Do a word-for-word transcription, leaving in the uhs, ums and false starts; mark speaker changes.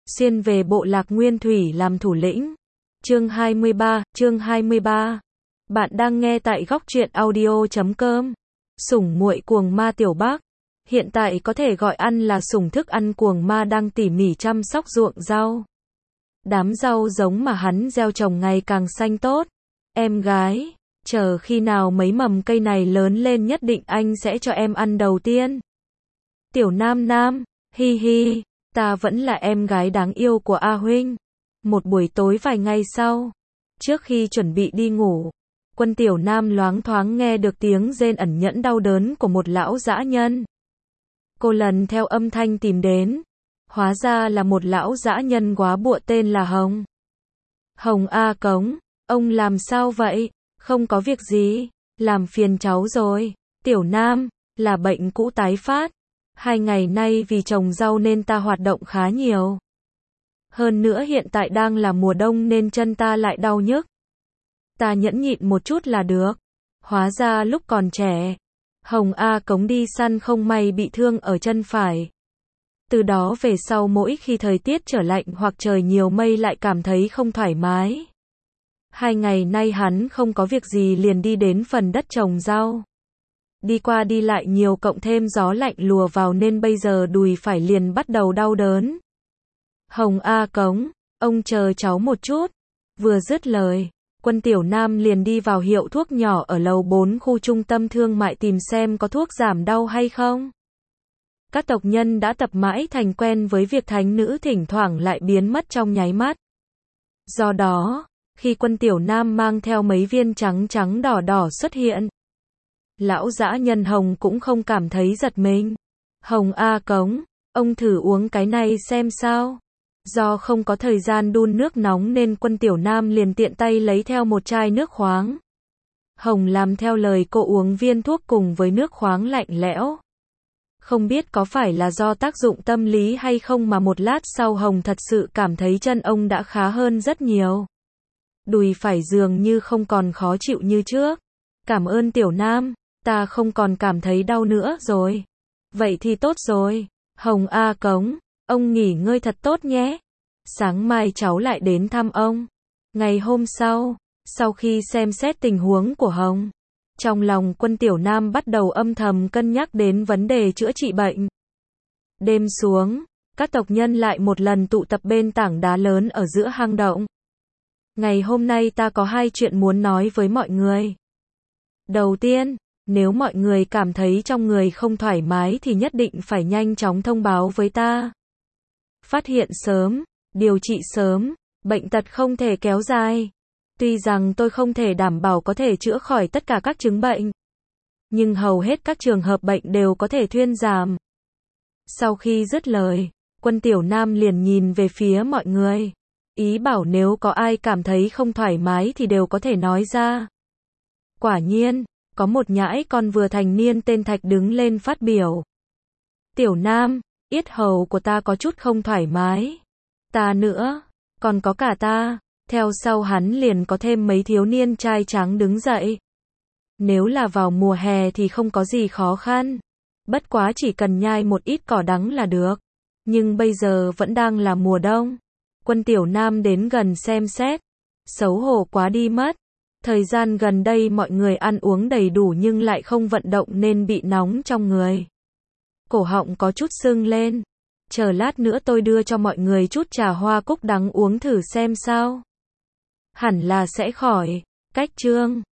Speaker 1: xuyên về bộ lạc Nguyên Thủy làm thủ lĩnh. Chương hai mươi ba, chương hai mươi ba. Bạn đang nghe tại góc truyện audio chấm com. Sủng muội cuồng ma Tiểu Bác. Hiện tại có thể gọi ăn là sủng thức ăn cuồng ma đang tỉ mỉ chăm sóc ruộng rau. Đám rau giống mà hắn gieo trồng ngày càng xanh tốt. Em gái, chờ khi nào mấy mầm cây này lớn lên nhất định anh sẽ cho em ăn đầu tiên. Tiểu Nam Nam, hi hi, ta vẫn là em gái đáng yêu của A Huynh. Một buổi tối vài ngày sau, trước khi chuẩn bị đi ngủ, Quân Tiểu Nam loáng thoáng nghe được tiếng rên ẩn nhẫn đau đớn của một lão dã nhân. Cô lần theo âm thanh tìm đến, hóa ra là một lão dã nhân góa bụa tên là Hồng. Hồng A Cống, ông làm sao vậy? Không có việc gì, làm phiền cháu rồi. Tiểu Nam, là bệnh cũ tái phát. Hai ngày nay vì trồng rau nên ta hoạt động khá nhiều. Hơn nữa hiện tại đang là mùa đông nên chân ta lại đau nhức. Ta nhẫn nhịn một chút là được. Hóa ra lúc còn trẻ, Hồng A Cống đi săn không may bị thương ở chân phải. Từ đó về sau mỗi khi thời tiết trở lạnh hoặc trời nhiều mây lại cảm thấy không thoải mái. Hai ngày nay hắn không có việc gì liền đi đến phần đất trồng rau. Đi qua đi lại nhiều cộng thêm gió lạnh lùa vào nên bây giờ đùi phải liền bắt đầu đau đớn. Hồng A Cống, ông chờ cháu một chút. Vừa dứt lời, Quân Tiểu Nam liền đi vào hiệu thuốc nhỏ ở lầu bốn khu trung tâm thương mại tìm xem có thuốc giảm đau hay không. Các tộc nhân đã tập mãi thành quen với việc thánh nữ thỉnh thoảng lại biến mất trong nháy mắt. Do đó, khi Quân Tiểu Nam mang theo mấy viên trắng trắng đỏ đỏ xuất hiện, lão dã nhân Hồng cũng không cảm thấy giật mình. Hồng A Cống, ông thử uống cái này xem sao. Do không có thời gian đun nước nóng nên Quân Tiểu Nam liền tiện tay lấy theo một chai nước khoáng. Hồng làm theo lời cô uống viên thuốc cùng với nước khoáng lạnh lẽo. Không biết có phải là do tác dụng tâm lý hay không mà một lát sau Hồng thật sự cảm thấy chân ông đã khá hơn rất nhiều. Đùi phải dường như không còn khó chịu như trước. Cảm ơn Tiểu Nam, ta không còn cảm thấy đau nữa rồi. Vậy thì tốt rồi. Hồng A Cống, ông nghỉ ngơi thật tốt nhé. Sáng mai cháu lại đến thăm ông. Ngày hôm sau, sau khi xem xét tình huống của Hồng, trong lòng Quân Tiểu Nam bắt đầu âm thầm cân nhắc đến vấn đề chữa trị bệnh. Đêm xuống, các tộc nhân lại một lần tụ tập bên tảng đá lớn ở giữa hang động. Ngày hôm nay ta có hai chuyện muốn nói với mọi người. Đầu tiên, nếu mọi người cảm thấy trong người không thoải mái thì nhất định phải nhanh chóng thông báo với ta. Phát hiện sớm, điều trị sớm, bệnh tật không thể kéo dài. Tuy rằng tôi không thể đảm bảo có thể chữa khỏi tất cả các chứng bệnh, nhưng hầu hết các trường hợp bệnh đều có thể thuyên giảm. Sau khi dứt lời, Quân Tiểu Nam liền nhìn về phía mọi người. Ý bảo nếu có ai cảm thấy không thoải mái thì đều có thể nói ra. Quả nhiên, có một nhãi con vừa thành niên tên Thạch đứng lên phát biểu. Tiểu Nam, yết hầu của ta có chút không thoải mái. Ta nữa, còn có cả ta. Theo sau hắn liền có thêm mấy thiếu niên trai trắng đứng dậy. Nếu là vào mùa hè thì không có gì khó khăn. Bất quá chỉ cần nhai một ít cỏ đắng là được. Nhưng bây giờ vẫn đang là mùa đông. Quân Tiểu Nam đến gần xem xét. Xấu hổ quá đi mất. Thời gian gần đây mọi người ăn uống đầy đủ nhưng lại không vận động nên bị nóng trong người. Cổ họng có chút sưng lên. Chờ lát nữa tôi đưa cho mọi người chút trà hoa cúc đắng uống thử xem sao. Hẳn là sẽ khỏi. Cách chương